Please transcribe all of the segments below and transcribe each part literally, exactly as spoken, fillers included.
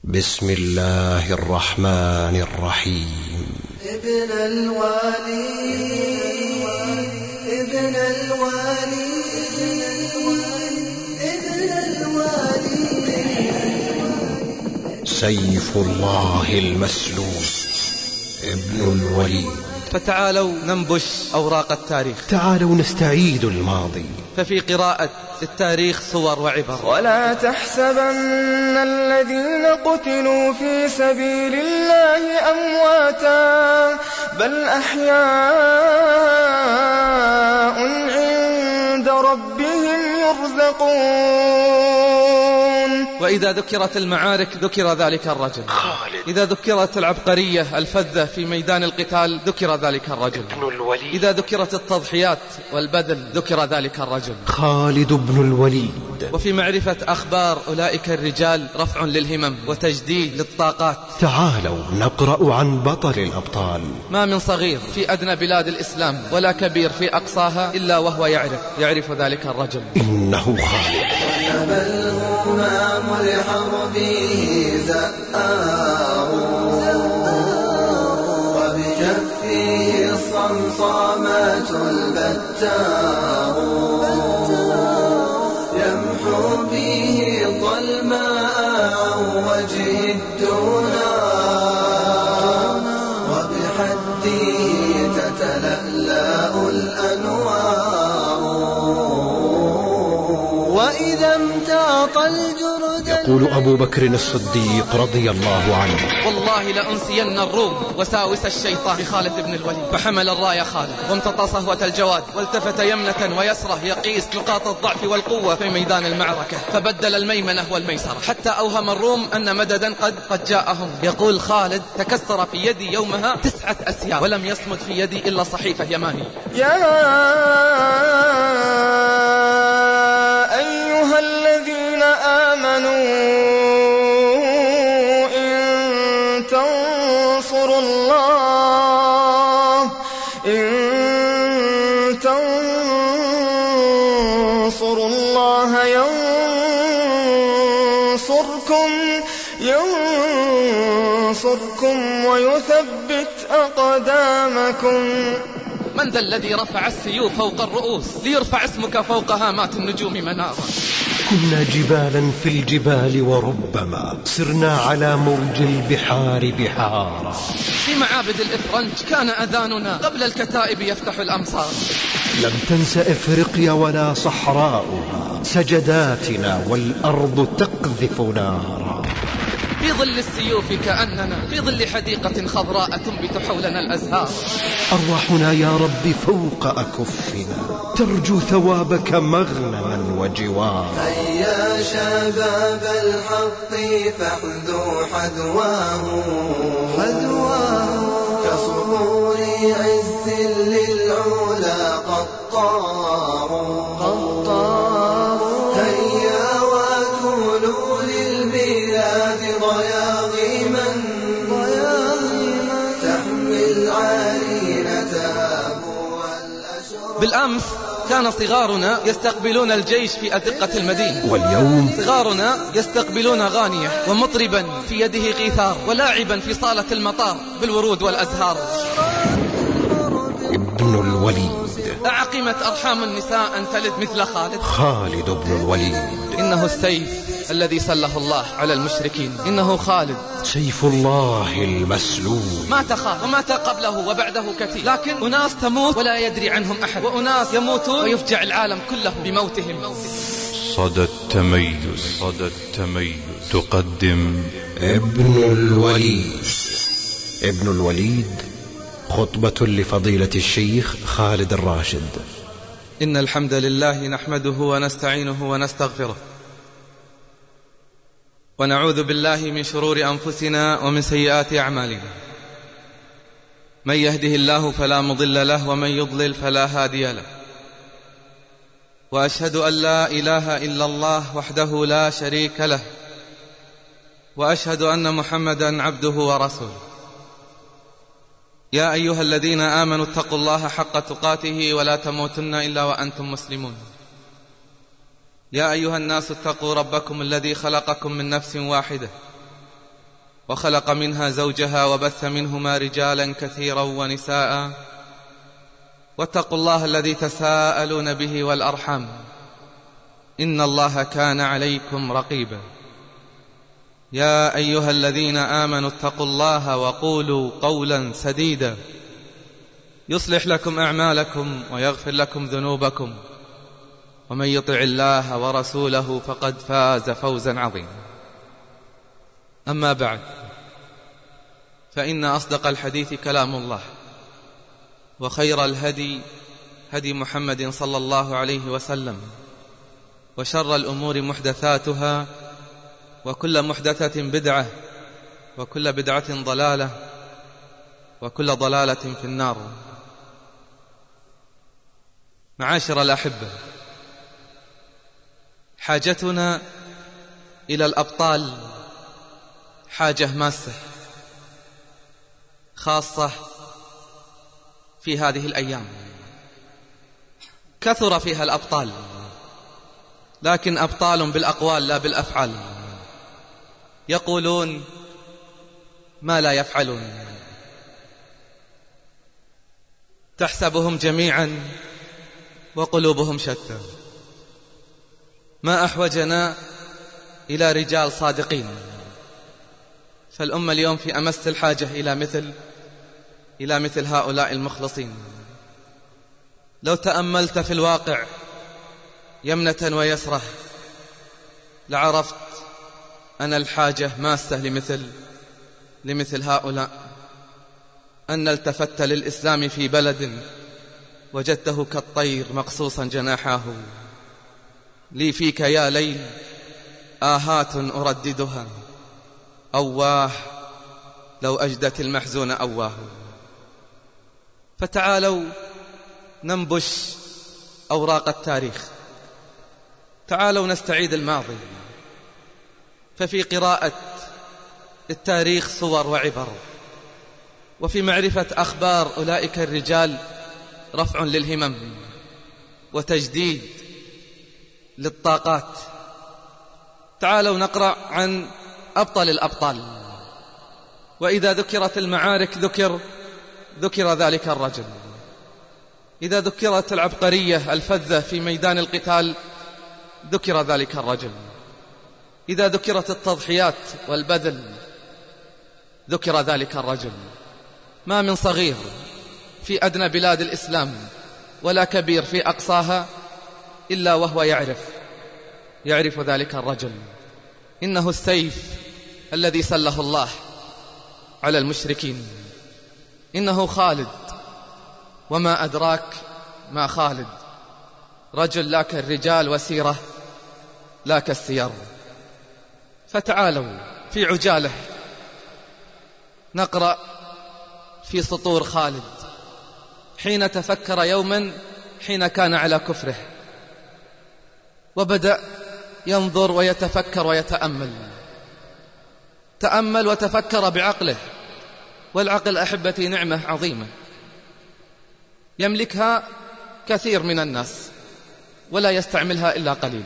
بسم الله الرحمن الرحيم. ابن الوالي ابن الوالي ابن الوالي سيف الله المسلول ابن الوليد. فتعالوا ننبش أوراق التاريخ، تعالوا نستعيد الماضي، ففي قراءة التاريخ صور وعبر. ولا تحسبن الذين قتلوا في سبيل الله أمواتا بل أحياء عند ربهم يرزقون. وإذا ذكرت المعارك ذكر ذلك الرجل خالد. إذا ذكرت العبقرية الفذة في ميدان القتال ذكر ذلك الرجل ابن الوليد. إذا ذكرت التضحيات والبذل ذكر ذلك الرجل خالد بن الوليد. وفي معرفة أخبار أولئك الرجال رفع للهمم وتجديد للطاقات. تعالوا نقرأ عن بطل الأبطال. ما من صغير في أدنى بلاد الإسلام ولا كبير في أقصاها إلا وهو يعرف يعرف ذلك الرجل. إنه خالد. بل همام الحرب زآه وبجفه الصمصامات البتاه يمحو به الظلماء عن وجه الدنا وبحده تتلألأ الأنوار وإذا امتاط الجرد. يقول أبو بكر الصديق رضي الله عنه: والله لأنسين الروم وساوس الشيطان بخالد بن الوليد. فحمل الراية خالد وامتطى صهوة الجواد والتفت يمنة ويسرة يقيس نقاط الضعف والقوة في ميدان المعركة، فبدل الميمنة والميسرة حتى أوهم الروم أن مددا قد قد جاءهم. يقول خالد: تكسر في يدي يومها تسعة أسياف ولم يصمد في يدي إلا صحيفة يماني. يا أيها الذين آمنوا إن تنصروا الله إن تنصروا الله ينصركم ينصركم ويثبت أقدامكم. من ذا الذي رفع السيوف فوق الرؤوس ليرفع اسمك فوق هامات النجوم منارا؟ كنا جبالا في الجبال وربما سرنا على موج البحار بحارا. في معابد الإفرنج كان أذاننا قبل الكتائب يفتح الأمصار. لم تنس إفريقيا ولا صحراؤها سجداتنا والأرض تقذف نارا. في ظل السيوف كأننا في ظل حديقة خضراء تنبت حولنا الأزهار. أرواحنا يا رب فوق أكفنا ترجو ثوابك مغنما وجوارا. هيا شباب الحق فاحذوا حذواه حذواه كصخور عز للعلا قطاروا قطاروا. هيا وكونوا للبلاد ضياغما ضياغما تحمل عرينتها والأشرار. بالأمس كان صغارنا يستقبلون الجيش في أدقة المدينة، واليوم صغارنا يستقبلون غانية ومطربا في يده قيثار ولاعبا في صالة المطار بالورود والأزهار. ابن الوليد. أعقمت أرحام النساء أن تلد مثل خالد؟ خالد بن الوليد. إنه السيف الذي سله الله على المشركين. إنه خالد سيف الله المسلول. مات خالد ومات قبله وبعده كثير، لكن أناس تموت ولا يدري عنهم أحد، وأناس يموتون ويفجع العالم كله بموتهم. صدى التميز صدى التميز تقدم ابن الوليد. ابن الوليد خطبة لفضيلة الشيخ خالد الراشد. إن الحمد لله نحمده ونستعينه ونستغفره ونعوذ بالله من شرور أنفسنا ومن سيئات أعمالنا. من يهده الله فلا مضل له ومن يضلل فلا هادي له. وأشهد أن لا إله إلا الله وحده لا شريك له، وأشهد أن محمدا عبده ورسوله. يا أيها الذين آمنوا اتقوا الله حق تقاته ولا تموتن إلا وأنتم مسلمون. يا أيها الناس اتقوا ربكم الذي خلقكم من نفس واحدة وخلق منها زوجها وبث منهما رجالا كثيرا ونساء واتقوا الله الذي تساءلون به والأرحام إن الله كان عليكم رقيبا يا أيها الذين آمنوا اتقوا الله وقولوا قولا سديدا يصلح لكم أعمالكم ويغفر لكم ذنوبكم ومن يطع الله ورسوله فقد فاز فوزا عظيما. أما بعد، فإن أصدق الحديث كلام الله، وخير الهدي هدي محمد صلى الله عليه وسلم، وشر الأمور محدثاتها، وكل محدثة بدعة، وكل بدعة ضلالة، وكل ضلالة في النار. معاشر الأحبة، حاجتنا إلى الأبطال حاجة ماسة خاصة في هذه الأيام. كثر فيها الأبطال، لكن أبطال بالأقوال لا بالأفعال، يقولون ما لا يفعلون. تحسبهم جميعا وقلوبهم شتى. ما أحوجنا إلى رجال صادقين، فالأمة اليوم في أمس الحاجة إلى مثل إلى مثل هؤلاء المخلصين. لو تأملت في الواقع يمنة ويسرة لعرفت أن الحاجة ماسة لمثل لمثل هؤلاء. أن التفت للإسلام في بلد وجدته كالطير مقصوصا جناحاه. لي فيك يا ليل آهات أرددها، أواه لو أجدت المحزون أواه. فتعالوا ننبش أوراق التاريخ، تعالوا نستعيد الماضي. ففي قراءة التاريخ صور وعبر، وفي معرفة أخبار أولئك الرجال رفع للهمم وتجديد للطاقات. تعالوا نقرأ عن أبطال الأبطال، وإذا ذكرت المعارك ذكر ذكر ذلك الرجل. إذا ذكرت العبقرية الفذة في ميدان القتال ذكر ذلك الرجل. إذا ذكرت التضحيات والبذل ذكر ذلك الرجل. ما من صغير في أدنى بلاد الإسلام ولا كبير في أقصاها إلا وهو يعرف يعرف ذلك الرجل. إنه السيف الذي سله الله على المشركين. إنه خالد، وما أدراك ما خالد. رجل لا كالرجال وسيرة لا كالسير. فتعالوا في عجالة نقرأ في سطور خالد حين تفكر يوما حين كان على كفره، وبدأ ينظر ويتفكر ويتأمل. تأمل وتفكر بعقله، والعقل أحبتي نعمة عظيمة يملكها كثير من الناس ولا يستعملها إلا قليل.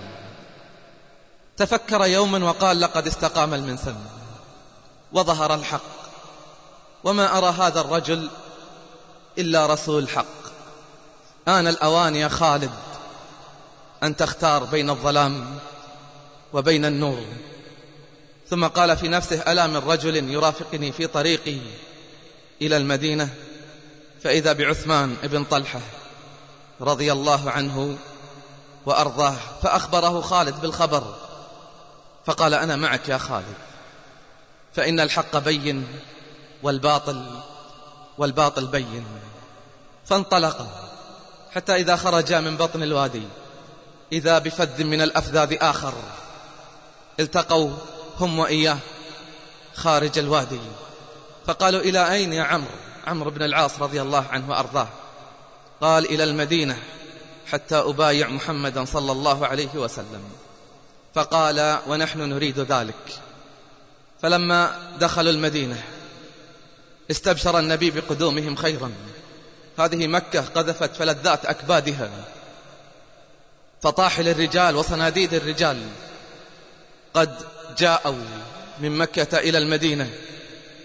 تفكر يوما وقال لقد استقام المنسم وظهر الحق، وما أرى هذا الرجل إلا رسول حق. آن الأوان يا خالد أن تختار بين الظلام وبين النور. ثم قال في نفسه ألا من رجل يرافقني في طريقي إلى المدينة، فإذا بعثمان ابن طلحة رضي الله عنه وأرضاه. فأخبره خالد بالخبر، فقال أنا معك يا خالد، فإن الحق بين والباطل والباطل بين. فانطلق حتى إذا خرجا من بطن الوادي إذا بفذ من الأفذاذ آخر التقوا هم وإياه خارج الوادي. فقالوا إلى أين يا عمرو عمرو بن العاص رضي الله عنه وأرضاه؟ قال إلى المدينة حتى أبايع محمدا صلى الله عليه وسلم. فقال ونحن نريد ذلك. فلما دخلوا المدينة استبشر النبي بقدومهم خيرا. هذه مكة قذفت فلذات أكبادها، فطاحل الرجال وصناديد الرجال قد جاءوا من مكة إلى المدينة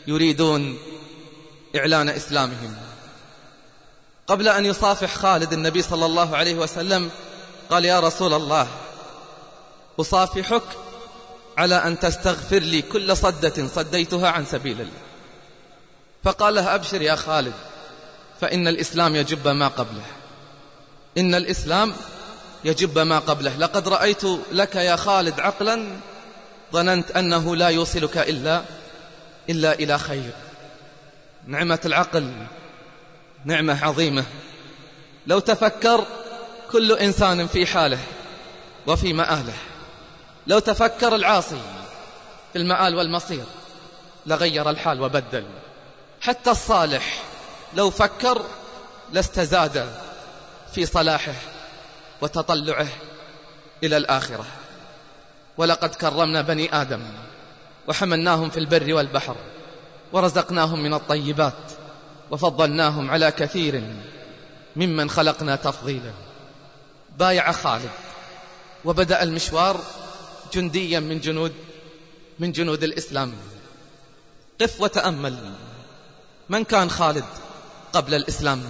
يريدون إعلان إسلامهم. قبل أن يصافح خالد النبي صلى الله عليه وسلم قال: يا رسول الله، أصافحك على أن تستغفر لي كل صدة صديتها عن سبيل الله. فقال له: أبشر يا خالد، فإن الإسلام يجب ما قبله، إن الإسلام يجب ما قبله. لقد رأيت لك يا خالد عقلا ظننت أنه لا يوصلك إلا إلا إلى خير. نعمة العقل نعمة عظيمة، لو تفكر كل إنسان في حاله وفي مآله. لو تفكر العاصي في المآل والمصير لغير الحال وبدل. حتى الصالح لو فكر لاستزاد في صلاحه وتطلعه إلى الآخرة. ولقد كرمنا بني آدم وحملناهم في البر والبحر ورزقناهم من الطيبات وفضلناهم على كثير ممن خلقنا تفضيلا. بايع خالد وبدأ المشوار جنديا من جنود من جنود الإسلام. قف وتأمل، من كان خالد قبل الإسلام؟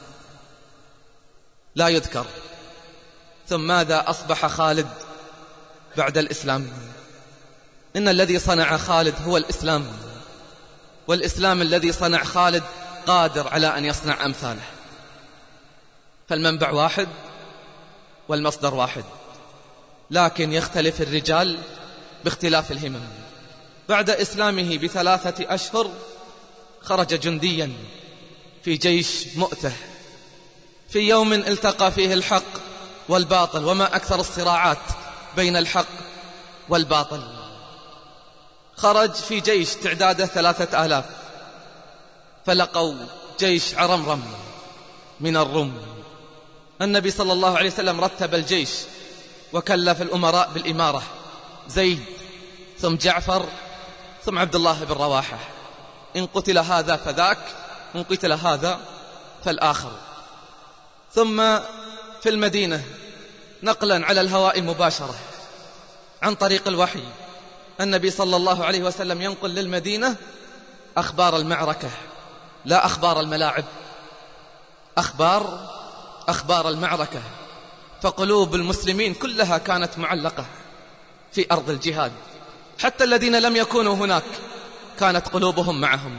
لا يذكر. ثم ماذا أصبح خالد بعد الإسلام؟ إن الذي صنع خالد هو الإسلام، والإسلام الذي صنع خالد قادر على أن يصنع أمثاله. فالمنبع واحد والمصدر واحد، لكن يختلف الرجال باختلاف الهمم. بعد إسلامه بثلاثة أشهر خرج جنديا في جيش مؤته، في يوم التقى فيه الحق والباطل، وما أكثر الصراعات بين الحق والباطل. خرج في جيش تعداده ثلاثة آلاف، فلقوا جيش عرمرم من الروم. النبي صلى الله عليه وسلم رتب الجيش وكلف الأمراء بالإمارة: زيد، ثم جعفر، ثم عبد الله بن رواحة. إن قتل هذا فذاك، إن قتل هذا فالآخر. ثم في المدينة نقلا على الهواء مباشرة عن طريق الوحي، النبي صلى الله عليه وسلم ينقل للمدينة أخبار المعركة، لا أخبار الملاعب، أخبار أخبار المعركة. فقلوب المسلمين كلها كانت معلقة في أرض الجهاد، حتى الذين لم يكونوا هناك كانت قلوبهم معهم.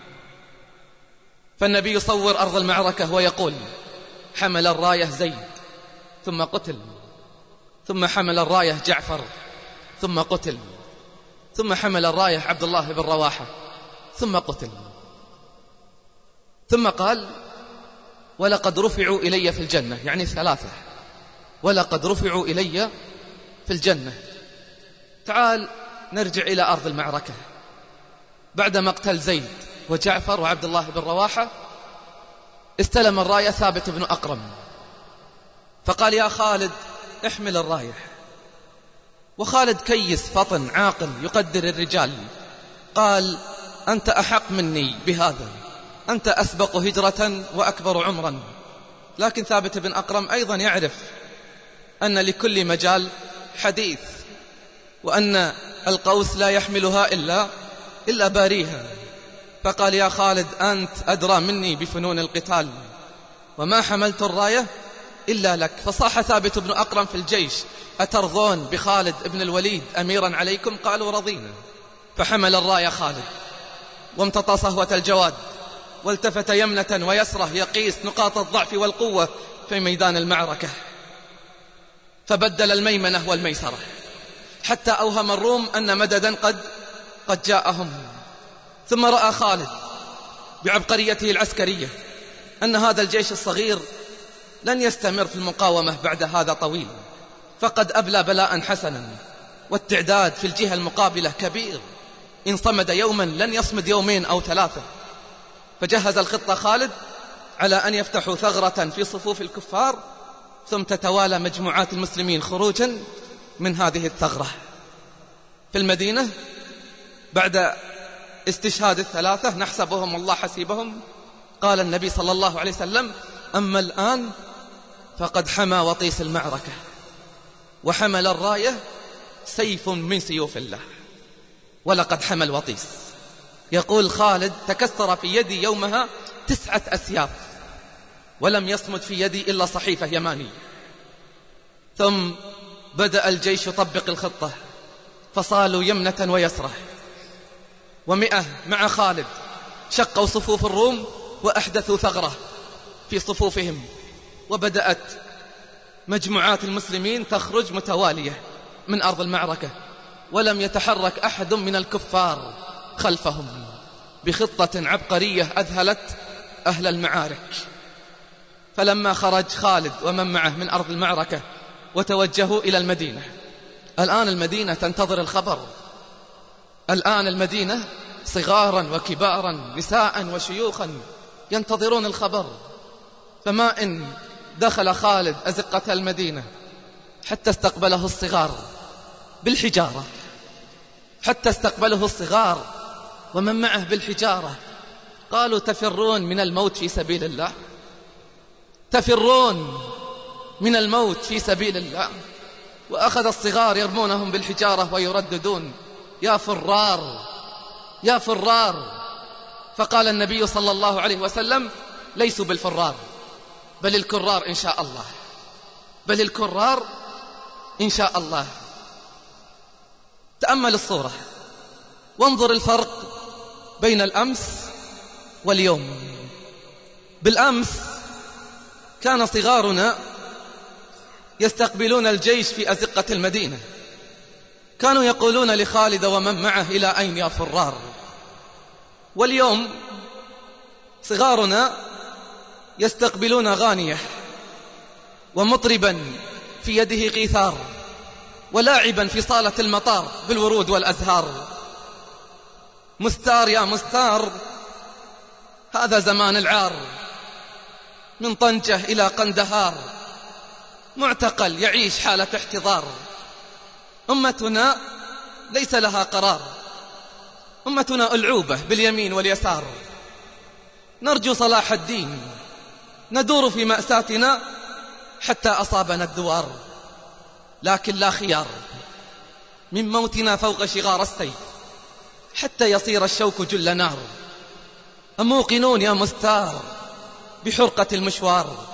فالنبي يصور أرض المعركة ويقول: حمل الراية زيد ثم قتل، ثم حمل الراية جعفر ثم قتل، ثم حمل الراية عبد الله بن رواحة ثم قتل. ثم قال: ولقد رفعوا إلي في الجنة، يعني ثلاثة، ولقد رفعوا إلي في الجنة. تعال نرجع إلى أرض المعركة. بعد مقتل زيد وجعفر وعبد الله بن رواحة استلم الراية ثابت بن أقرم، فقال: يا خالد احمل الراية. وخالد كيس فطن عاقل يقدر الرجال، قال: أنت أحق مني بهذا، أنت أسبق هجرة وأكبر عمرا. لكن ثابت بن أقرم أيضا يعرف أن لكل مجال حديث، وأن القوس لا يحملها إلا, إلا باريها. فقال: يا خالد أنت أدرى مني بفنون القتال، وما حملت الراية إلا لك. فصاح ثابت بن أقرم في الجيش: أترضون بخالد بن الوليد أميرا عليكم؟ قالوا: رضينا. فحمل الراية خالد وامتطى صهوة الجواد، والتفت يمنة ويسرة يقيس نقاط الضعف والقوة في ميدان المعركة، فبدل الميمنة والميسرة، حتى أوهم الروم أن مددا قد قد جاءهم. ثم رأى خالد بعبقريته العسكرية أن هذا الجيش الصغير لن يستمر في المقاومة بعد هذا طويل، فقد أبلى بلاء حسنا، والتعداد في الجهة المقابلة كبير، إن صمد يوما لن يصمد يومين أو ثلاثة. فجهز الخطة خالد على أن يفتحوا ثغرة في صفوف الكفار، ثم تتوالى مجموعات المسلمين خروجا من هذه الثغرة. في المدينة بعد استشهاد الثلاثة نحسبهم الله حسيبهم، قال النبي صلى الله عليه وسلم: أما الآن فقد حمى وطيس المعركة، وحمل الراية سيف من سيوف الله، ولقد حمى الوطيس. يقول خالد: تكسر في يدي يومها تسعة أسياف، ولم يصمد في يدي إلا صحيفة يماني. ثم بدأ الجيش يطبق الخطة، فصالوا يمنة ويسرة، ومئة مع خالد شقوا صفوف الروم وأحدثوا ثغرة في صفوفهم، وبدأت مجموعات المسلمين تخرج متوالية من أرض المعركة، ولم يتحرك أحد من الكفار خلفهم، بخطة عبقرية أذهلت أهل المعارك. فلما خرج خالد ومن معه من أرض المعركة وتوجهوا إلى المدينة، الآن المدينة تنتظر الخبر. الآن المدينة صغارا وكبارا، نساء وشيوخا ينتظرون الخبر. فما إن دخل خالد أزقة المدينة حتى استقبله الصغار بالحجارة، حتى استقبله الصغار ومن معه بالحجارة. قالوا: تفرون من الموت في سبيل الله؟ تفرون من الموت في سبيل الله؟ وأخذ الصغار يرمونهم بالحجارة ويرددون: يا فرار، يا فرار. فقال النبي صلى الله عليه وسلم: ليسوا بالفرار، بل الكرار إن شاء الله، بل الكرار إن شاء الله. تأمل الصورة وانظر الفرق بين الأمس واليوم. بالأمس كان صغارنا يستقبلون الجيش في أزقة المدينة، كانوا يقولون لخالد ومن معه: إلى أين يا فرار؟ واليوم صغارنا يستقبلون غانية ومطربا في يده قيثار، ولاعبا في صالة المطار بالورود والأزهار. مستار يا مستار، هذا زمان العار، من طنجة إلى قندهار، معتقل يعيش حالة احتضار. أمتنا ليس لها قرار، أمتنا ألعوبة باليمين واليسار. نرجو صلاح الدين، ندور في مأساتنا حتى أصابنا الدوار، لكن لا خيار من موتنا فوق شغار السيف حتى يصير الشوك جل نار. أموقنون يا مستار بحرقة المشوار،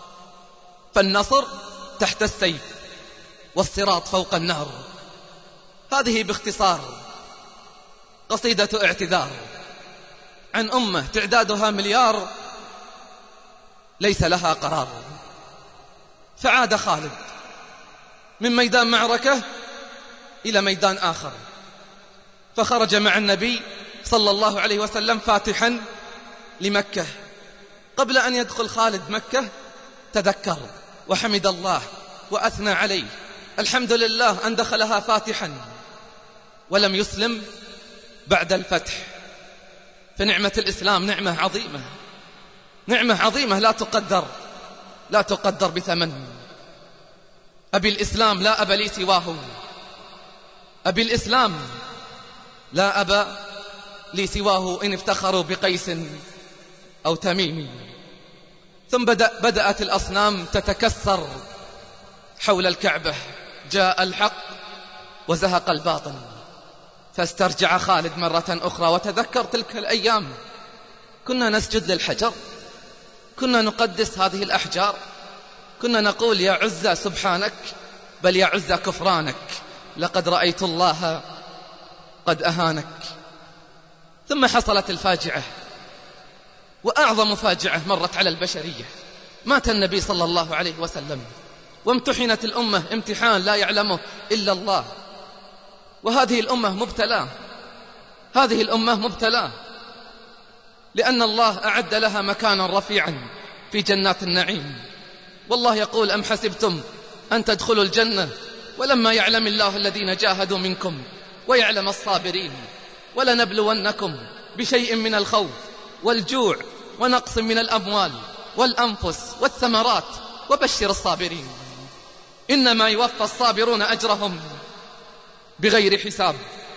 فالنصر تحت السيف والصراط فوق النار. هذه باختصار قصيدة اعتذار عن أمة تعدادها مليار ليس لها قرار. فعاد خالد من ميدان معركة إلى ميدان آخر، فخرج مع النبي صلى الله عليه وسلم فاتحا لمكة. قبل أن يدخل خالد مكة تذكر وحمد الله وأثنى عليه: الحمد لله أن دخلها فاتحا ولم يسلم بعد الفتح. فنعمة الإسلام نعمة عظيمة، نعمة عظيمة لا تقدر، لا تقدر بثمن. أبي الإسلام لا أب لي سواه، أبي الإسلام لا أب لي سواه، إن افتخروا بقيس أو تميم. ثم بدأ بدأت الأصنام تتكسر حول الكعبة، جاء الحق وزهق الباطل. فاسترجع خالد مرة أخرى وتذكر تلك الأيام، كنا نسجد للحجر، كنا نقدس هذه الأحجار، كنا نقول: يا عزة سبحانك، بل يا عزة كفرانك، لقد رأيت الله قد أهانك. ثم حصلت الفاجعة، وأعظم فاجعة مرت على البشرية. مات النبي صلى الله عليه وسلم، وامتحنت الأمة امتحان لا يعلمه إلا الله. وهذه الأمة مبتلاة، هذه الأمة مبتلاة، لأن الله أعد لها مكانا رفيعا في جنات النعيم. والله يقول: أم حسبتم أن تدخلوا الجنة ولما يعلم الله الذين جاهدوا منكم ويعلم الصابرين، ولنبلونكم بشيء من الخوف والجوع ونقص من الأموال والأنفس والثمرات وبشر الصابرين، إنما يوفى الصابرون أجرهم بغير حساب.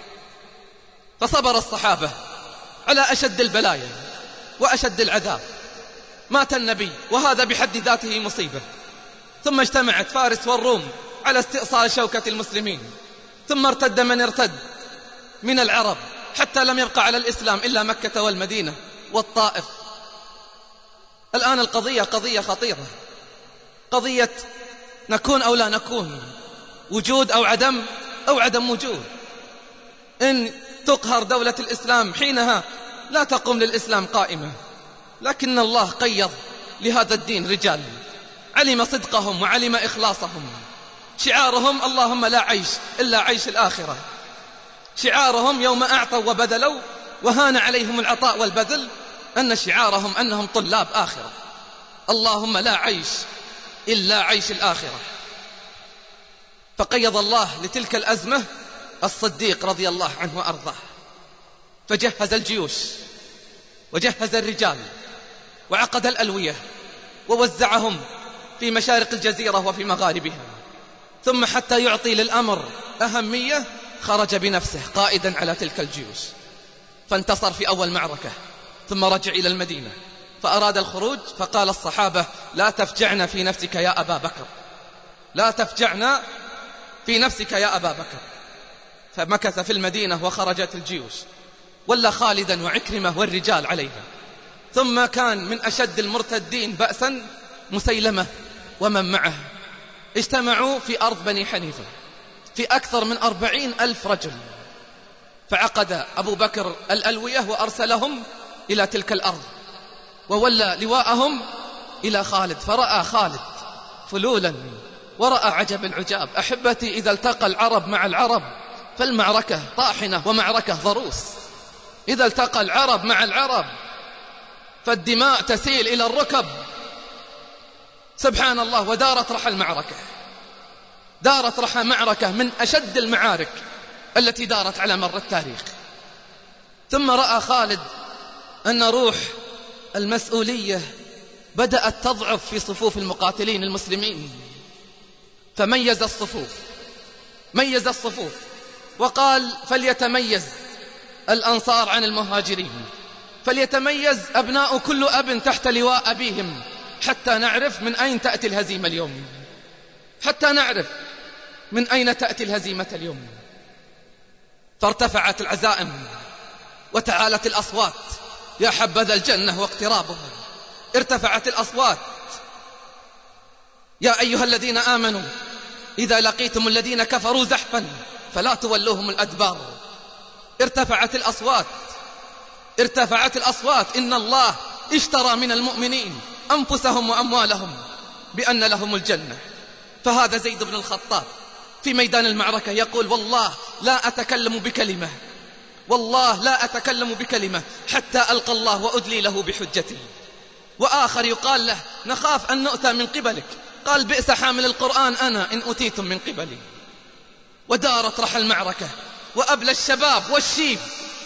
فصبر الصحابة على أشد البلايا وأشد العذاب. مات النبي وهذا بحد ذاته مصيبة. ثم اجتمعت فارس والروم على استئصال شوكة المسلمين. ثم ارتد من ارتد من العرب حتى لم يبقى على الإسلام إلا مكة والمدينة والطائف. الآن القضية قضية خطيرة، قضية نكون أو لا نكون، وجود أو عدم أو عدم وجود. إن تقهر دولة الإسلام حينها لا تقوم للإسلام قائمة، لكن الله قيض لهذا الدين رجال علم صدقهم وعلم إخلاصهم. شعارهم اللهم لا عيش إلا عيش الآخرة. شعارهم يوم أعطوا وبذلوا وهان عليهم العطاء والبذل أن شعارهم أنهم طلاب آخرة. اللهم لا عيش إلا عيش الآخرة. فقيض الله لتلك الأزمة الصديق رضي الله عنه وأرضاه، فجهز الجيوش وجهز الرجال وعقد الألوية ووزعهم في مشارق الجزيرة وفي مغاربها، ثم حتى يعطي للأمر أهمية خرج بنفسه قائدا على تلك الجيوش، فانتصر في أول معركة، ثم رجع إلى المدينة فأراد الخروج، فقال الصحابة لا تفجعنا في نفسك يا أبا بكر، لا تفجعنا في نفسك يا أبا بكر. فمكث في المدينة وخرجت الجيوش، ولا خالدا وعكرمة والرجال عليها. ثم كان من أشد المرتدين بأسا مسيلمة ومن معه، اجتمعوا في أرض بني حنيفة في أكثر من أربعين ألف رجل، فعقد أبو بكر الألوية وأرسلهم إلى تلك الأرض، وولى لواءهم إلى خالد، فرأى خالد فلولا ورأى عجب العجاب. أحبتي، إذا التقى العرب مع العرب فالمعركة طاحنة ومعركة ضروس. إذا التقى العرب مع العرب فالدماء تسيل إلى الركب. سبحان الله. ودارت رحى المعركة، دارت رحى معركة من أشد المعارك التي دارت على مر التاريخ. ثم رأى خالد أن روح المسؤولية بدأت تضعف في صفوف المقاتلين المسلمين، فميز الصفوف ميز الصفوف وقال فليتميز الأنصار عن المهاجرين، فليتميز أبناء كل أب تحت لواء أبيهم، حتى نعرف من أين تأتي الهزيمة اليوم، حتى نعرف من أين تأتي الهزيمة اليوم. فارتفعت العزائم وتعالت الأصوات، يا حبذا الجنة واقترابها. ارتفعت الأصوات، يا أيها الذين آمنوا إذا لقيتم الذين كفروا زحفا فلا تولوهم الأدبار. ارتفعت الأصوات ارتفعت الأصوات إن الله اشترى من المؤمنين أنفسهم وأموالهم بأن لهم الجنة. فهذا زيد بن الخطاب في ميدان المعركة يقول والله لا أتكلم بكلمة، والله لا أتكلم بكلمة حتى ألقى الله وأدلي له بحجتي. وآخر يقال له نخاف أن نؤتى من قبلك، قال بئس حامل القرآن أنا إن أتيتم من قبلي. ودارت رحى المعركة، وأبلى الشباب والشيب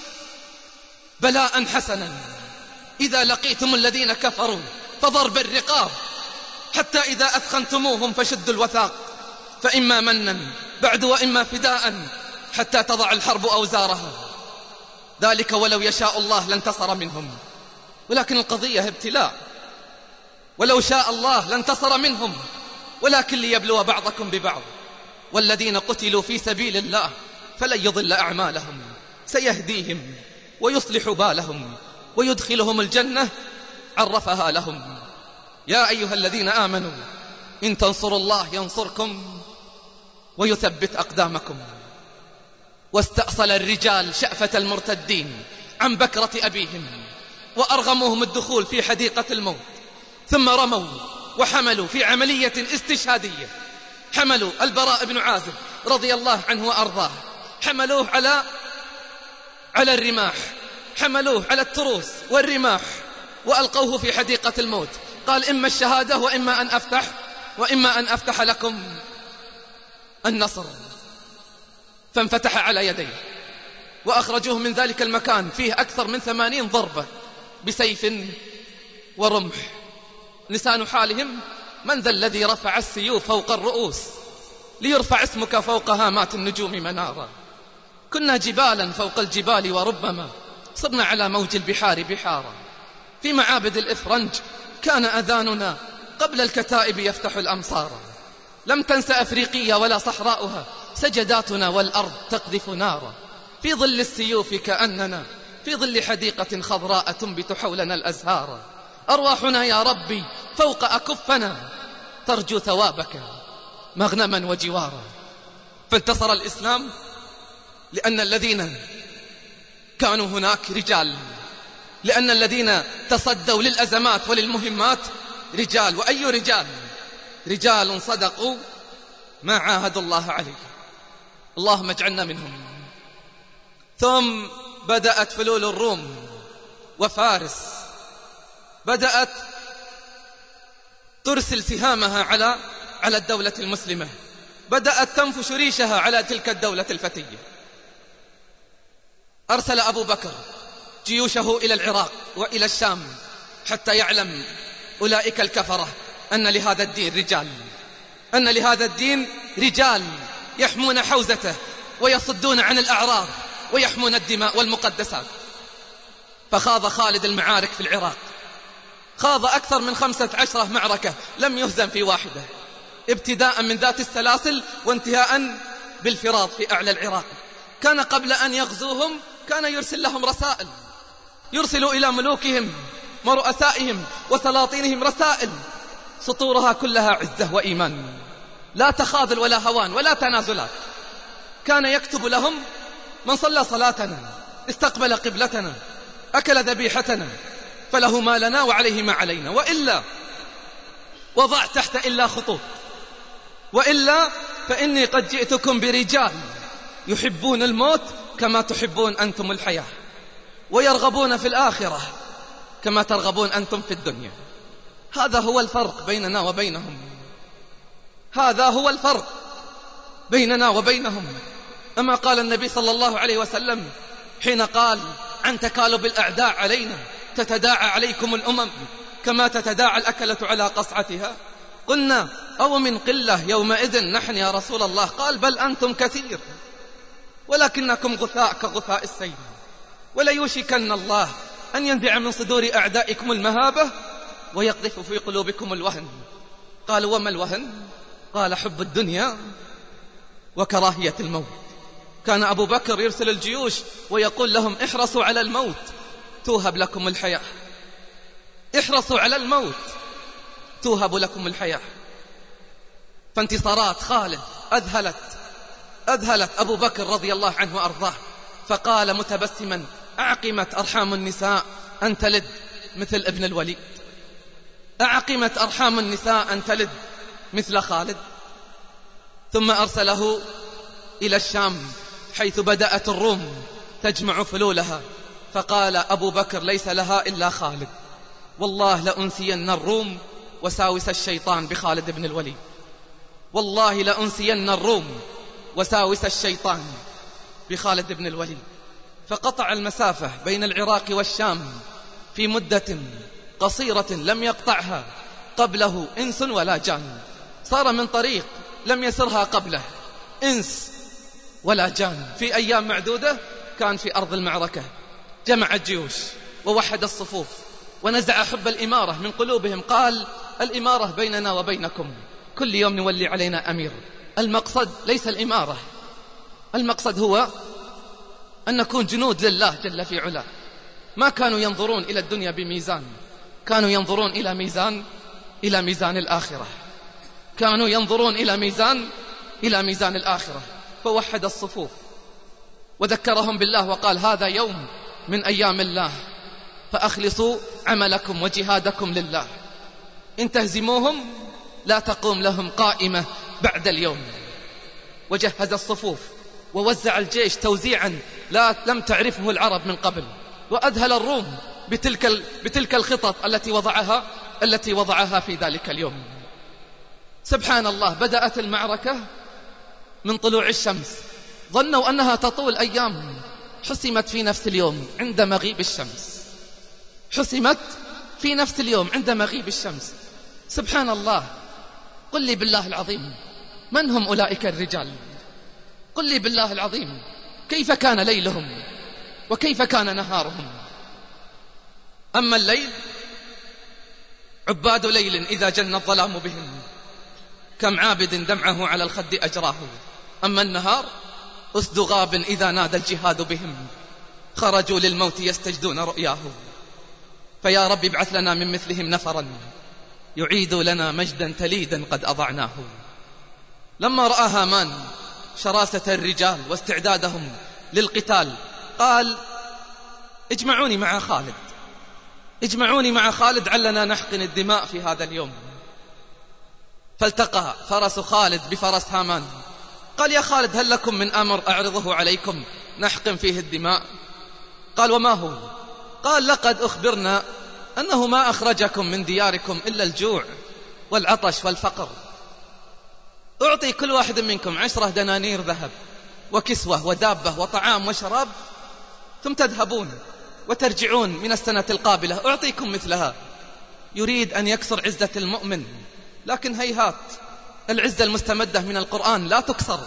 بلاء حسنا. إذا لقيتم الذين كفروا فضرب الرقاب، حتى إذا أثخنتموهم فشدوا الوثاق، فإما منا بعد وإما فداء حتى تضع الحرب أوزارها. ذلك ولو يشاء الله لانتصر منهم، ولكن القضية ابتلاء. ولو شاء الله لانتصر منهم، ولكن ليبلو بعضكم ببعض. والذين قتلوا في سبيل الله فلن يضل أعمالهم، سيهديهم ويصلح بالهم ويدخلهم الجنة عرفها لهم. يا أيها الذين آمنوا إن تنصروا الله ينصركم ويثبت أقدامكم. واستأصل الرجال شأفة المرتدين عن بكرة أبيهم، وأرغموهم الدخول في حديقة الموت، ثم رموا وحملوا في عملية استشهادية. حملوا البراء بن عازب رضي الله عنه وأرضاه، حملوه على على الرماح، حملوه على التروس والرماح، وألقوه في حديقة الموت. قال إما الشهادة وإما أن أفتح وإما أن أفتح لكم النصر. فانفتح على يديه وأخرجوه من ذلك المكان فيه أكثر من ثمانين ضربة بسيف ورمح. لسان حالهم من ذا الذي رفع السيوف فوق الرؤوس ليرفع اسمك فوق هامات النجوم منارا. كنا جبالا فوق الجبال وربما صرنا على موج البحار بحارا. في معابد الإفرنج كان أذاننا قبل الكتائب يفتح الأمصار. لم تنس أفريقيا ولا صحراؤها سجداتنا والأرض تقذف نارا. في ظل السيوف كأننا في ظل حديقة خضراء تنبت حولنا الأزهار. أرواحنا يا ربي فوق أكفنا ترجو ثوابك مغنما وجوارا. فانتصر الإسلام لأن الذين كانوا هناك رجال، لأن الذين تصدوا للأزمات وللمهمات رجال. وأي رجال؟ رجال صدقوا ما عاهدوا الله عليه. اللهم اجعلنا منهم. ثم بدأت فلول الروم وفارس، بدأت ترسل سهامها على على الدولة المسلمة، بدأت تنفش ريشها على تلك الدولة الفتية. أرسل أبو بكر جيوشه إلى العراق وإلى الشام حتى يعلم أولئك الكفرة أن لهذا الدين رجال، أن لهذا الدين رجال يحمون حوزته ويصدون عن الأعراض ويحمون الدماء والمقدسات. فخاض خالد المعارك في العراق، خاض أكثر من خمسة عشرة معركة لم يهزم في واحدة، ابتداء من ذات السلاسل وانتهاء بالفراض في أعلى العراق. كان قبل أن يغزوهم كان يرسل لهم رسائل، يرسل إلى ملوكهم ورؤسائهم وسلاطينهم رسائل سطورها كلها عزة وإيمان، لا تخاذل ولا هوان ولا تنازلات. كان يكتب لهم: من صلى صلاتنا، استقبل قبلتنا، أكل ذبيحتنا، فله ما لنا وعليه ما علينا، وإلا وضع تحت إلا خطوط، وإلا فإني قد جئتكم برجال يحبون الموت كما تحبون أنتم الحياة، ويرغبون في الآخرة كما ترغبون أنتم في الدنيا. هذا هو الفرق بيننا وبينهم، هذا هو الفرق بيننا وبينهم. أما قال النبي صلى الله عليه وسلم حين قال عن تكالب الأعداء علينا: تتداعى عليكم الأمم كما تتداعى الأكلة على قصعتها. قلنا: أو من قلة يومئذ نحن يا رسول الله؟ قال: بل أنتم كثير ولكنكم غثاء كغثاء السيل، وليوشكن الله أن ينزع من صدور أعدائكم المهابة ويقذف في قلوبكم الوهن. قالوا: وما الوهن؟ قال: حب الدنيا وكراهية الموت. كان أبو بكر يرسل الجيوش ويقول لهم: احرصوا على الموت توهب لكم الحياة، احرصوا على الموت توهب لكم الحياة. فانتصارات خالد أذهلت أذهلت أبو بكر رضي الله عنه وأرضاه، فقال متبسما: أعقمت أرحام النساء أن تلد مثل ابن الوليد، أعقمت أرحام النساء أن تلد مثل خالد. ثم أرسله إلى الشام حيث بدأت الروم تجمع فلولها، فقال أبو بكر: ليس لها إلا خالد، والله لأنسين الروم وساوس الشيطان بخالد بن الوليد، والله لأنسين الروم وساوس الشيطان بخالد بن الوليد. فقطع المسافة بين العراق والشام في مدة قصيرة لم يقطعها قبله إنس ولا جان، صار من طريق لم يسرها قبله إنس ولا جان. في أيام معدودة كان في أرض المعركة، جمع الجيوش ووحد الصفوف ونزع حب الإمارة من قلوبهم. قال: الإمارة بيننا وبينكم، كل يوم نولي علينا أمير. المقصد ليس الإمارة، المقصد هو أن نكون جنود لله جل في علاه. ما كانوا ينظرون إلى الدنيا بميزان، كانوا ينظرون إلى ميزان إلى ميزان الآخرة، كانوا ينظرون إلى ميزان إلى ميزان الآخرة. فوحد الصفوف وذكرهم بالله وقال: هذا يوم من أيام الله، فأخلصوا عملكم وجهادكم لله. إن تهزموهم لا تقوم لهم قائمة بعد اليوم. وجهز الصفوف ووزع الجيش توزيعا لا لم تعرفه العرب من قبل، وأذهل الروم بتلك بتلك الخطط التي وضعها التي وضعها في ذلك اليوم. سبحان الله، بدأت المعركة من طلوع الشمس، ظنوا أنها تطول أيام، حسمت في نفس اليوم عند مغيب الشمس، حسمت في نفس اليوم عند مغيب الشمس. سبحان الله. قل لي بالله العظيم، من هم أولئك الرجال؟ قل لي بالله العظيم، كيف كان ليلهم وكيف كان نهارهم؟ أما الليل عباد ليل إذا جن الظلام بهم، كم عابد دمعه على الخد أجراه. أما النهار أسد غاب إذا نادى الجهاد بهم، خرجوا للموت يستجدون رؤياه. فيا رب ابعث لنا من مثلهم نفرا يعيد لنا مجدا تليدا قد أضعناه. لما رأى هامان شراسة الرجال واستعدادهم للقتال قال اجمعوني مع خالد، اجمعوني مع خالد علنا نحقن الدماء في هذا اليوم. فالتقى فرس خالد بفرس هامان. قال يا خالد هل لكم من أمر أعرضه عليكم نحقن فيه الدماء؟ قال وما هو؟ قال لقد أخبرنا أنه ما أخرجكم من دياركم إلا الجوع والعطش والفقر. أعطي كل واحد منكم عشرة دنانير ذهب وكسوة ودابة وطعام وشراب، ثم تذهبون وترجعون من السنة القابلة أعطيكم مثلها. يريد أن يكسر عزة المؤمن، لكن هيهات، العزة المستمدة من القرآن لا تكسر،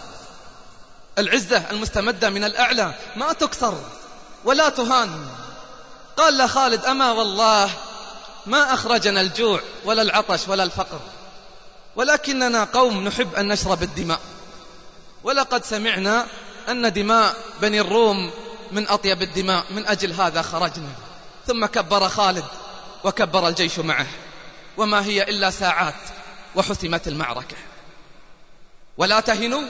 العزة المستمدة من الأعلى ما تكسر ولا تهان. قال لخالد أما والله ما أخرجنا الجوع ولا العطش ولا الفقر، ولكننا قوم نحب أن نشرب الدماء، ولقد سمعنا أن دماء بني الروم من أطيب الدماء، من أجل هذا خرجنا. ثم كبر خالد وكبر الجيش معه، وما هي إلا ساعات وحسمت المعركة. ولا تهنوا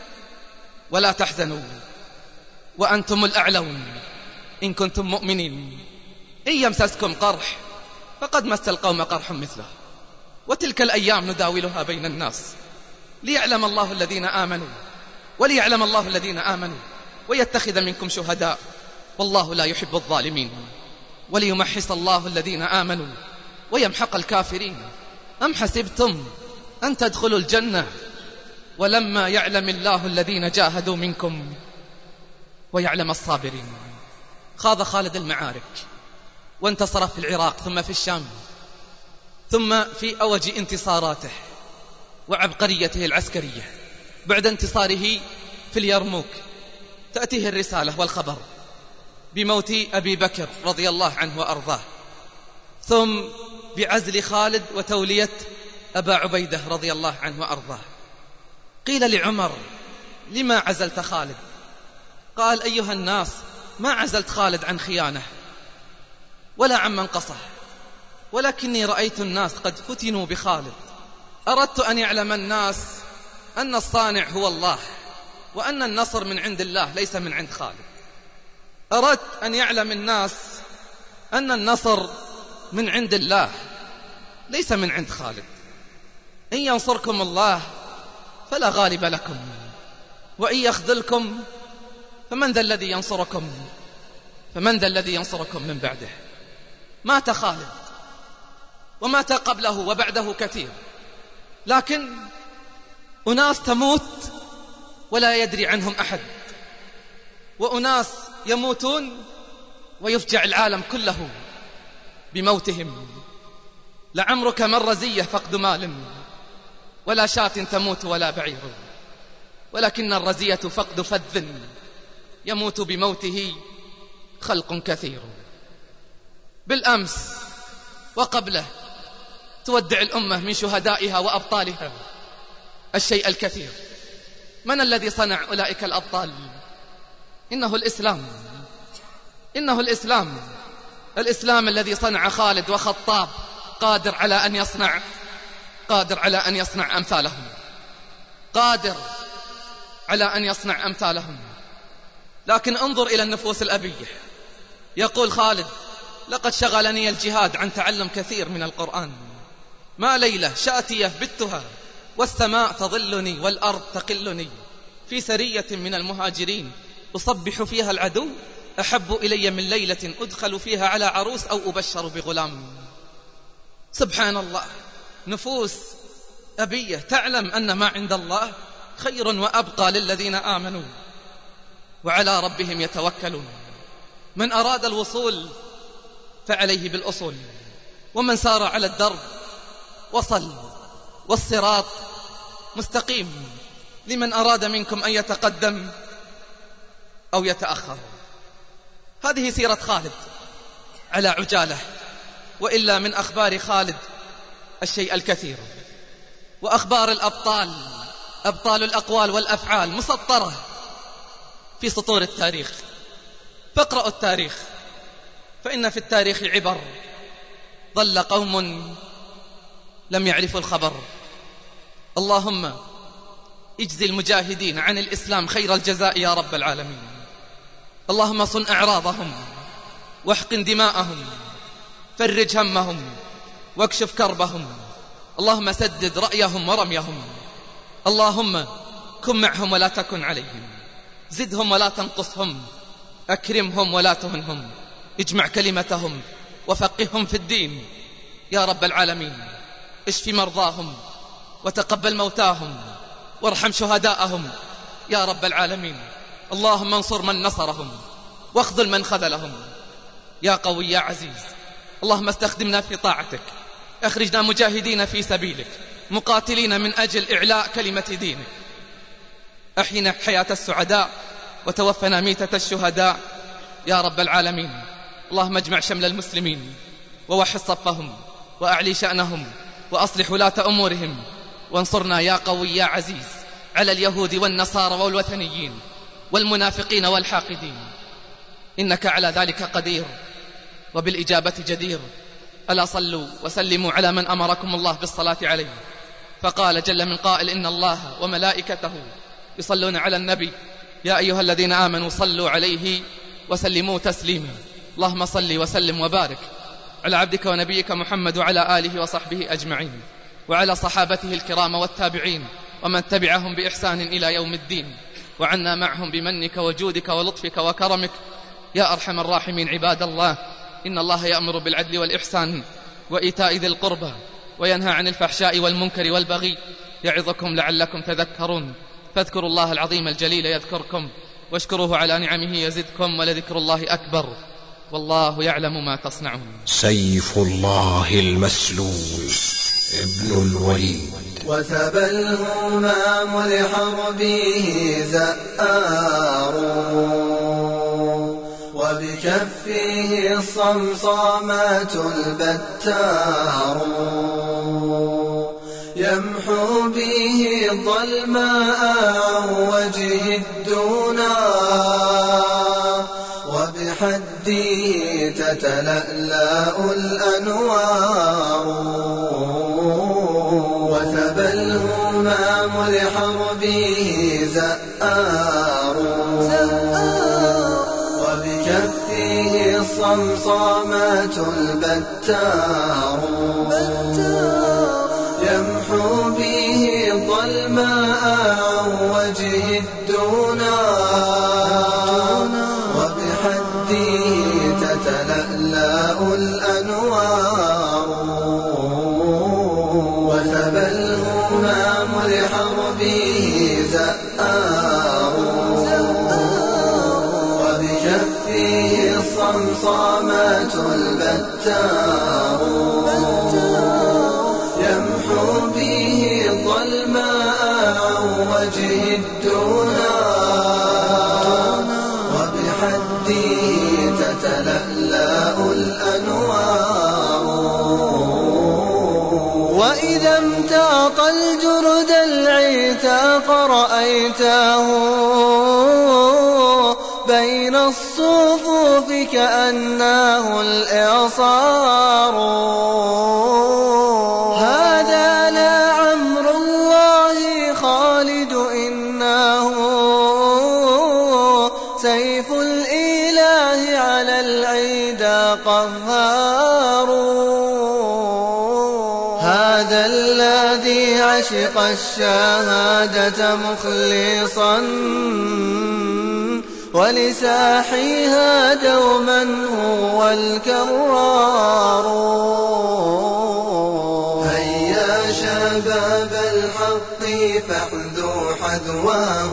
ولا تحزنوا وأنتم الأعلون إن كنتم مؤمنين، إن يمسسكم قرح فقد مس القوم قرح مثله، وتلك الأيام نداولها بين الناس ليعلم الله الذين آمنوا وليعلم الله الذين آمنوا ويتخذ منكم شهداء والله لا يحب الظالمين، وليمحص الله الذين آمنوا ويمحق الكافرين. أم حسبتم أن تدخلوا الجنة ولما يعلم الله الذين جاهدوا منكم ويعلم الصابرين. خاض خالد المعارك وانتصر في العراق ثم في الشام، ثم في أوج انتصاراته وعبقريته العسكرية. بعد انتصاره في اليرموك تأتيه الرسالة والخبر بموت أبي بكر رضي الله عنه وأرضاه، ثم بعزل خالد وتولية أبا عبيدة رضي الله عنه وأرضاه. قيل لعمر لما عزلت خالد؟ قال أيها الناس ما عزلت خالد عن خيانة ولا عن منقصة، ولكني رأيت الناس قد فتنوا بخالد، أردت أن يعلم الناس أن الصانع هو الله وأن النصر من عند الله ليس من عند خالد. أردت أن يعلم الناس أن النصر من عند الله ليس من عند خالد. إن ينصركم الله فلا غالب لكم، وإن يخذلكم فمن ذا الذي ينصركم فمن ذا الذي ينصركم من بعده. مات خالد ومات قبله وبعده كثير، لكن أناس تموت ولا يدري عنهم أحد، وأناس يموتون ويفجع العالم كله بموتهم. لعمرك من رزية فقد مال ولا شاة تموت ولا بعير، ولكن الرزية فقد فذ يموت بموته خلق كثير. بالأمس وقبله تودع الأمة من شهدائها وأبطالها الشيء الكثير. من الذي صنع أولئك الأبطال؟ إنه الإسلام، إنه الإسلام، الإسلام الذي صنع خالد وخطاب قادر على أن يصنع قادر على أن يصنع أمثالهم، قادر على أن يصنع أمثالهم. لكن انظر إلى النفوس الأبية. يقول خالد لقد شغلني الجهاد عن تعلم كثير من القرآن، ما ليلة شاتية بتها والسماء تظلني والأرض تقلني، في سرية من المهاجرين أصبح فيها العدو أحب إلي من ليلة أدخل فيها على عروس أو أبشر بغلام. سبحان الله، نفوس أبية تعلم أن ما عند الله خير وأبقى للذين آمنوا وعلى ربهم يتوكلون. من أراد الوصول فعليه بالأصول، ومن سار على الدرب وصل، والصراط مستقيم لمن أراد منكم أن يتقدم أو يتأخر. هذه سيرة خالد على عجالة، وإلا من أخبار خالد الشيء الكثير. وأخبار الأبطال، أبطال الأقوال والأفعال مسطرة في سطور التاريخ، فاقرأوا التاريخ، فإن في التاريخ عبر. ظل قوم لم يعرفوا الخبر. اللهم اجزي المجاهدين عن الإسلام خير الجزاء يا رب العالمين. اللهم صن أعراضهم واحقن دماءهم، فرج همهم واكشف كربهم. اللهم سدد رأيهم ورميهم. اللهم كن معهم ولا تكن عليهم، زدهم ولا تنقصهم، أكرمهم ولا تهنهم، اجمع كلمتهم وفقههم في الدين يا رب العالمين. اشف مرضاهم وتقبل موتاهم وارحم شهداءهم يا رب العالمين. اللهم انصر من نصرهم واخذل من خذلهم يا قوي يا عزيز. اللهم استخدمنا في طاعتك، اخرجنا مجاهدين في سبيلك، مقاتلين من أجل إعلاء كلمة دينك. أحينا حياة السعداء وتوفنا ميتة الشهداء يا رب العالمين. اللهم اجمع شمل المسلمين ووحد صفهم وأعلي شأنهم وأصلح ولاة أمورهم، وانصرنا يا قوي يا عزيز على اليهود والنصارى والوثنيين والمنافقين والحاقدين، إنك على ذلك قدير وبالإجابة جدير. ألا صلوا وسلموا على من أمركم الله بالصلاة عليه، فقال جل من قائل إن الله وملائكته يصلون على النبي يا أيها الذين آمنوا صلوا عليه وسلموا تسليما. اللهم صل وسلم وبارك على عبدك ونبيك محمد وعلى آله وصحبه أجمعين، وعلى صحابته الكرام والتابعين ومن تبعهم بإحسان إلى يوم الدين، وعنا معهم بمنك وجودك ولطفك وكرمك يا أرحم الراحمين. عباد الله، إن الله يأمر بالعدل والإحسان وإيتاء ذي القربى وينهى عن الفحشاء والمنكر والبغي، يعظكم لعلكم تذكرون. فاذكروا الله العظيم الجليل يذكركم، واشكروه على نعمه يزدكم، ولذكر الله أكبر، والله يعلم ما تصنعون. سيف الله المسلول ابن الوليد. وثب الهمام لحربه زآر، وبكفه الصمصامات البتار، يمحو به الظلماء عن وجه الدنا، وبحده تتلألأ الأنوار. وثب الهمام لحربه زآر، وبكفه الصمصامات البتار، يمحو به الظلماء عن وجه الدنا، وبحده تتلألأ الأنوار. وثب الهمام لحربه زآر، وبكفه الصمصامات البتار، يمحو به الظلماء عن وجه الدنا، وبحده تتلألأ الأنوار. وإذا امتاط الجرد العتاق رأيته بين الصفوف كأنه الإعصار. هذا لعمر الله خالد إنه سيف الإله على العيدا قهار. هذا الذي عشق الشهادة مخلصا ولساحيها دوما هو الكرار. هيا شباب الحق فاحذوا حذواه،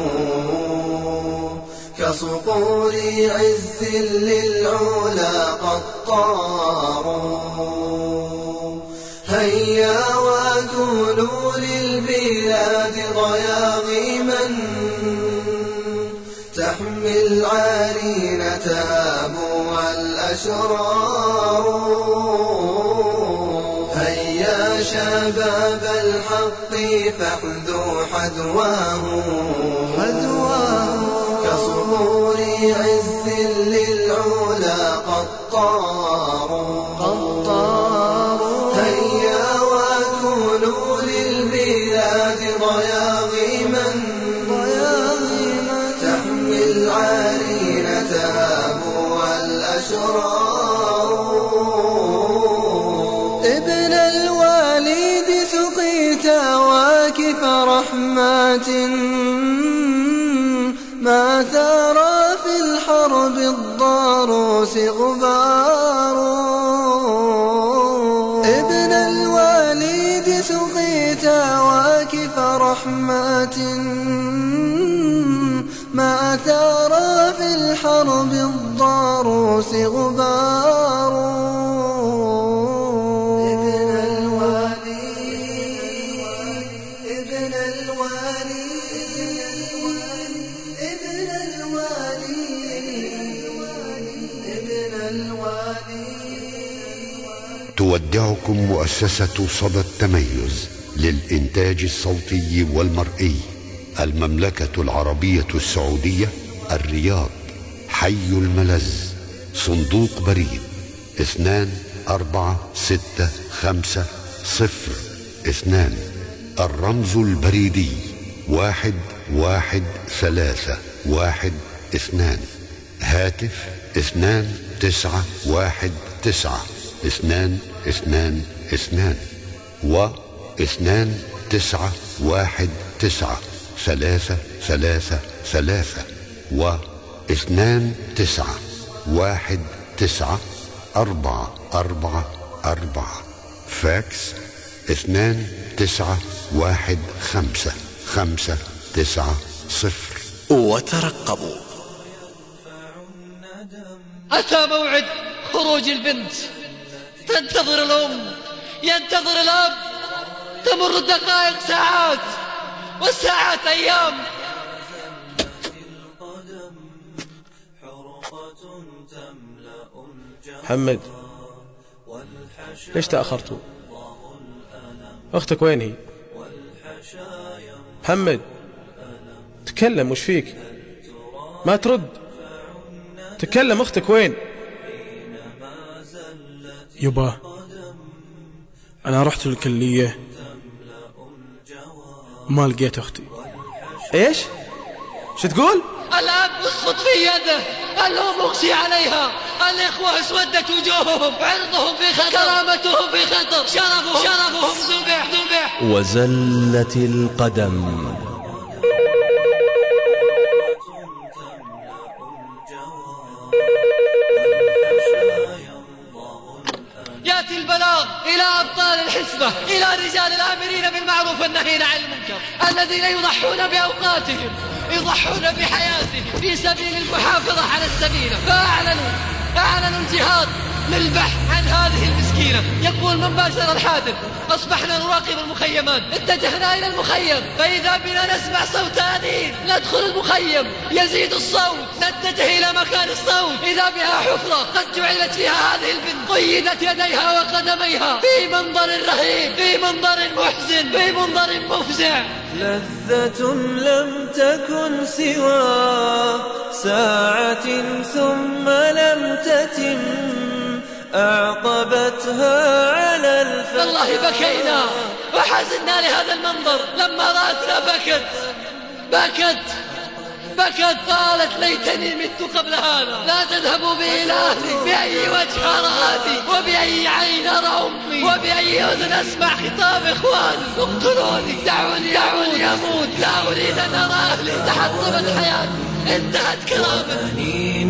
كصقور عز للعلا قد طاروا. هيا وكونوا للبلاد ضياغيما تحمي العارين تابوا الأشرار. هيا شباب الحق فاحذوا حذواه، قطار. هيا وكونوا للبلاد ضياغيما تحمي العارين تهابها الأشرار. ابن الوالد سقيت واكف رحمات ما ثار في الحرب الضاروس غبار. ابن الوالد سقيت واكف رحمات ما ثار في الحرب الضاروس غبار. ابن الوالي ابن الوالي ابن الوالي ابن الوالي. تودعكم مؤسسة صدى التميز للإنتاج الصوتي والمرئي، المملكة العربية السعودية، الرياض، حي الملز، صندوق بريد اثنان أربعة ستة خمسة صفر اثنان، الرمز البريدي واحد واحد ثلاثة واحد اثنان، هاتف اثنان تسعة واحد تسعة اثنان اثنان اثنان و اثنان تسعة واحد تسعة ثلاثة ثلاثة ثلاثة و اثنان تسعة واحد تسعة أربعة أربعة أربعة، فاكس اثنان تسعة واحد خمسة خمسة تسعة صفر. وترقبوا. أتى موعد خروج البنت، تنتظر الأم، ينتظر الأب، تمر الدقائق ساعات والساعات أيام. محمد، ليش تأخرتوا؟ أختك وين هي؟ محمد تكلم، وش فيك؟ ما ترد، تكلم، أختك وين؟ يبا أنا رحت الكلية ما لقيت أختي. إيش؟ شو تقول؟ الأب اسقط في يده، الأم مغشي عليها، الإخوة اسودت وجوههم، عرضهم في خطر، كرامتهم في خطر، شرفهم شرفهم ذبح ذبح. وزلت القدم. يأتي البلاغ إلى أبطال الحسبة، إلى رجال الآمرين بالمعروف والنهين عن المنكر، الذين يضحون بأوقاتهم، يضحون بحياتهم في سبيل المحافظة على السبيلة. فأعلنوا أعلنوا الجهاد للبحث عن هذه المسكينة. يقول من باشر الحادث: أصبحنا نراقب المخيمات، اتجهنا إلى المخيم فإذا بنا نسمع صوت أنين، ندخل المخيم يزيد الصوت، نتجه إلى مكان الصوت إذا بها حفرة قد جعلت فيها هذه البنت، قيدت يديها وقدميها في منظر رهيب، في منظر محزن، في منظر مفزع. لذة لم تكن سوى ساعة ثم لم تتم، أعقبتها على الفتى. والله بكينا وحزنا لهذا المنظر، لما رأتنا بكت بكت بكت، قالت: ليتني مت قبل هذا، لا تذهبوا بي إلى أهلي، بأي وجه أرى أبي، وبأي عين أرى أمي، وبأي أذن أسمع خطاب إخواني، اقتلوني، دعوني دعوني أموت، لا أريد أن أرى أهلي، تحطمت حياتي، انتهت كرامتي. أنين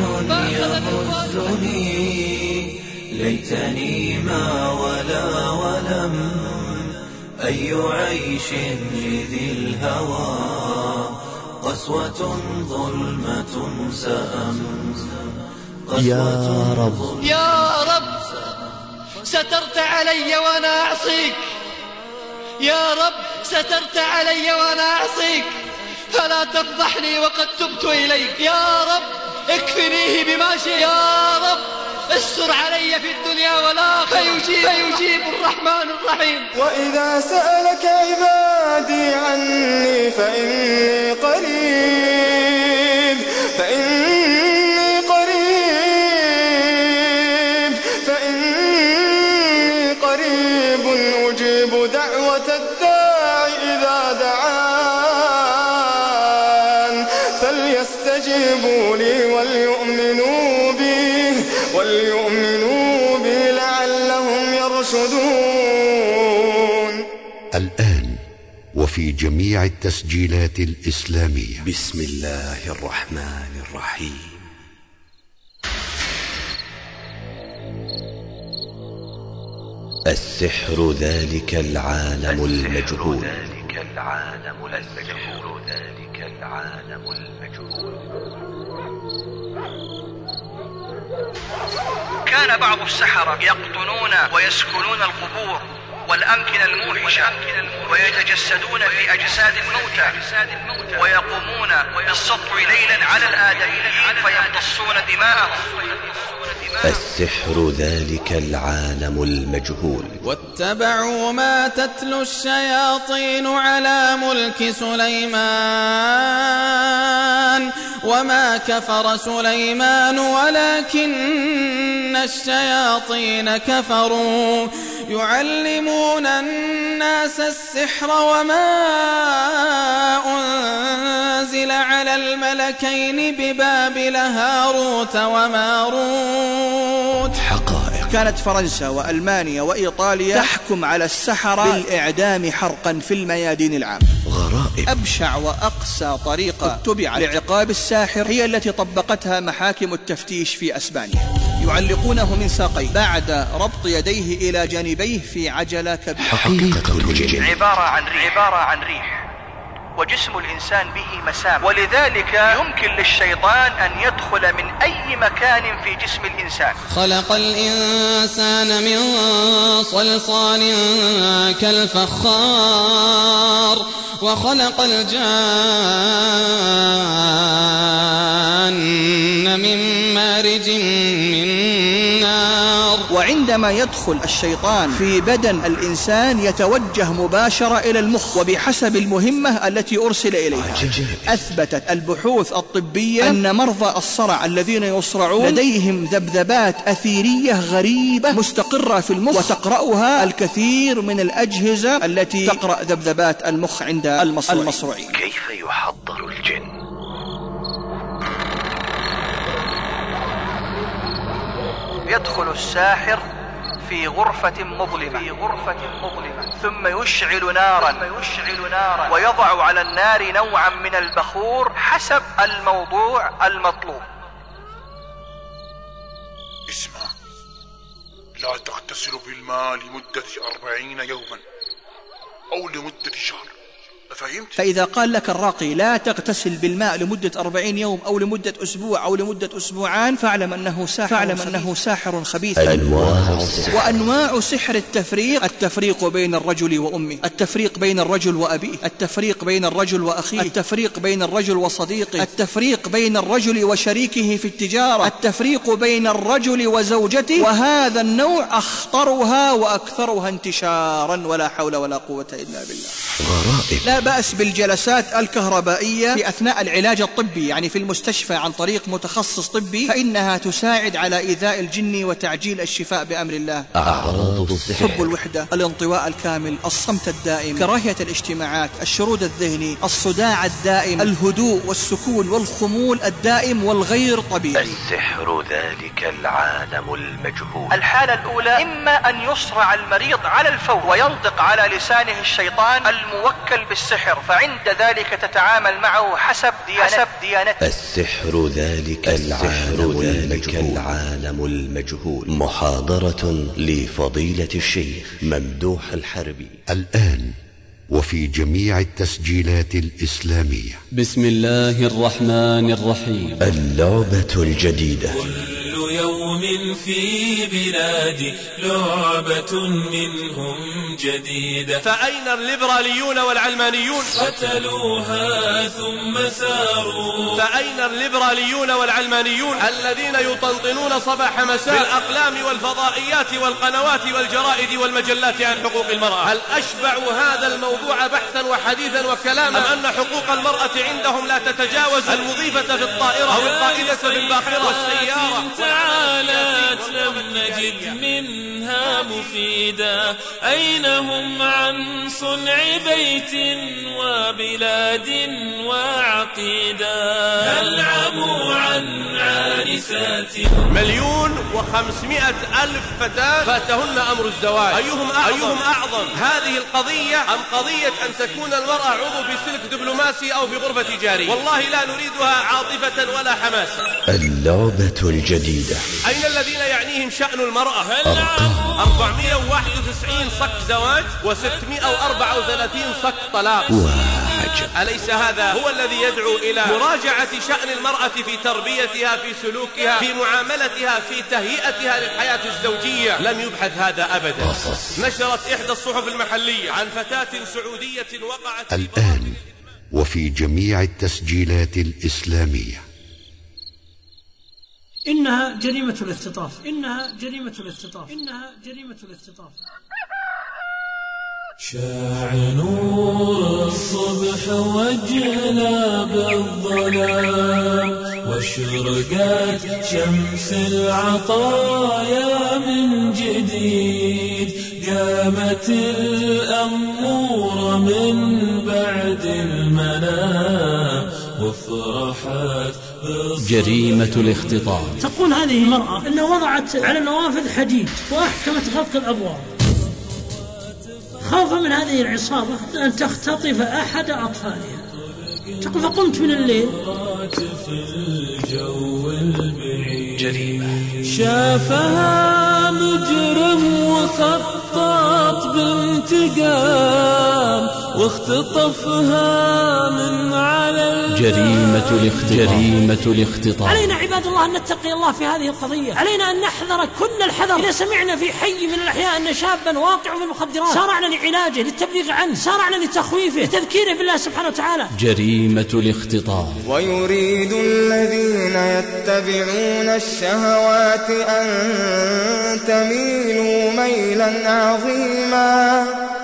يغزني ليتني ما ولا ولم، أي عيش لذي الهوى، قسوة ظلمة سأم. يا رب يا رب سترت علي وأنا أعصيك، يا رب سترت علي وأنا أعصيك، فلا تفضحني وقد تبت إليك. يا رب اكفنيه بما شئت، يا رب استر علي في الدنيا والآخرة، فيجيب, فيجيب الرحمن الرحيم. وإذا سألك عبادي عني فإني قريب، فإني قريب ليؤمنوا بي لعلهم يرشدون. الآن وفي جميع التسجيلات الإسلامية. بسم الله الرحمن الرحيم. السحر ذلك العالم المجهول. ذلك العالم المجهول. ذلك العالم المجهول. كان بعض السحرة يقطنون ويسكنون القبور والأمكنة الموحشة ويتجسدون في أجساد الموتى ويقومون بالسطو ليلا على الآدميين فيمتصون دماءهم. السحر ذلك العالم المجهول. واتبعوا ما تتلو الشياطين على ملك سليمان وما كفر سليمان ولكن الشياطين كفروا يعلمون الناس السحر وما أنزل على الملكين ببابل هاروت وماروت. حقائق. كانت فرنسا وألمانيا وإيطاليا تحكم على السحرة بالإعدام حرقا في الميادين العامة. غرائب. أبشع وأقسى طريقة اتبعت لعقاب الساحر هي التي طبقتها محاكم التفتيش في أسبانيا. يعلقونه من ساقيه بعد ربط يديه إلى جانبيه في عجلة كبيرة. حقيقة الجن. عبارة عن ريح, عبارة عن ريح وجسم الإنسان به مسام، ولذلك يمكن للشيطان أن يدخل من أي مكان في جسم الإنسان. خلق الإنسان من صلصال كالفخار وخلق الجان من مارج من نار. وعندما يدخل الشيطان في بدن الإنسان يتوجه مباشرة إلى المخ وبحسب المهمة التي أرسل إليها. أثبتت البحوث الطبية أن مرضى الصرع الذين يصرعون لديهم ذبذبات أثيرية غريبة مستقرة في المخ وتقرأها الكثير من الأجهزة التي تقرأ ذبذبات المخ عند المصروعين. كيف يحضر الجن؟ يدخل الساحر في غرفة مظلمة في غرفة مظلمة ثم يشعل نارا ثم يشعل نارا ويضع على النار نوعا من البخور حسب الموضوع المطلوب. اسمع، لا تغتسل بالماء لمدة أربعين يوما أو لمدة شهر. فهمت؟ فإذا قال لك الراقي لا تغتسل بالماء لمدة أربعين يوم أو لمدة أسبوع أو لمدة أسبوعان فاعلم أنه ساحر فاعلم أنه ساحر خبيث. أنواع السحر. وأنواع سحر التفريق: التفريق بين الرجل وأمه، التفريق بين الرجل وأبيه، التفريق بين الرجل وأخيه، التفريق بين الرجل وصديقه، التفريق بين الرجل وشريكه في التجارة، التفريق بين الرجل وزوجته. وهذا النوع أخطرها وأكثرها انتشارا ولا حول ولا قوة إلا بالله. غرائب. لا بأس بالجلسات الكهربائية في أثناء العلاج الطبي، يعني في المستشفى عن طريق متخصص طبي، فإنها تساعد على إيذاء الجن وتعجيل الشفاء بأمر الله. أعراض السحر: حب الوحدة، الانطواء الكامل، الصمت الدائم، كراهية الاجتماعات، الشرود الذهني، الصداع الدائم، الهدوء والسكون والخمول الدائم والغير طبيعي. السحر ذلك العالم المجهول. الحالة الأولى إما أن يصرع المريض على الفور وينطق على لسانه الشيطان الموكل بالسحر، فعند ذلك تتعامل معه حسب ديانته. ديانته. السحر ذلك العالم ذلك العالم المجهول. محاضرة لفضيلة الشيخ ممدوح الحربي. الآن وفي جميع التسجيلات الإسلامية. بسم الله الرحمن الرحيم. اللعبة الجديدة. كل يوم في بلادي لعبة منهم جديدة. فأين الليبراليون والعلمانيون؟ قتلوها ثم ساروا. فأين الليبراليون والعلمانيون الذين يطنطنون صباح مساء بالأقلام والفضائيات والقنوات والجرائد والمجلات عن حقوق المرأة؟ هل أشبعوا هذا الموضوع بحثا وحديثا وكلاما، أم أن حقوق المرأة عندهم لا تتجاوز المضيفة في الطائرة أو القائدة في الباخرة والسيارة؟ كانت لم نجد منها مفيدا. أين هم عن صنع بيت وبلاد وعقيدا؟ هل عموا عن عارساتهم؟ مليون وخمسمائة ألف فتاة فاتهن أمر الزواج، أيهم أعظم؟ أيهم أعظم هذه القضية أم قضية أن تكون المرأة عضو في سلك دبلوماسي أو في غرفة تجارية؟ والله لا نريدها عاطفة ولا حماسة. اللعبة الجديدة. أين الذين يعنيهم شأن المرأة؟ أرقام أربعمائة وواحد وتسعين صك زواج وستمائة وأربعة وثلاثين صك طلاق. وعجب. أليس هذا هو الذي يدعو إلى مراجعة شأن المرأة في تربيتها، في سلوكها، في معاملتها، في تهيئتها للحياة الزوجية؟ لم يبحث هذا أبدا. نشرت إحدى الصحف المحلية عن فتاة سعودية وقعت الآن وفي جميع التسجيلات الإسلامية. إنها جريمة الاختطاف، إنها جريمة الاختطاف، إنها جريمة الاختطاف. شاع نور الصبح وجهنا بالظلام، واشرقت شمس العطايا من جديد. قامت الأمور من بعد المنام وافرحت. جريمة الاختطاف. تقول هذه المرأة أنها وضعت على النوافذ حديد وأحكمت غلق الأبواب خوفا من هذه العصابة أن تختطف أحد أطفالها. تقول فقمت من الليل. جريمة. شافها مجرم وخطط بانتقام واختطفها من على جريمة الاختطاف. جريمة الاختطاف. علينا عباد الله أن نتقي الله في هذه القضية، علينا أن نحذر كل الحذر. إذا سمعنا في حي من الأحياء أن شابا واقع في المخدرات سارعنا لعلاجه، للتبليغ عنه، سارعنا لتخويفه، لتذكيره بالله سبحانه وتعالى. جريمة الاختطاف. ويريد الذين يتبعون الشهوات أن تميلوا ميلا عظيما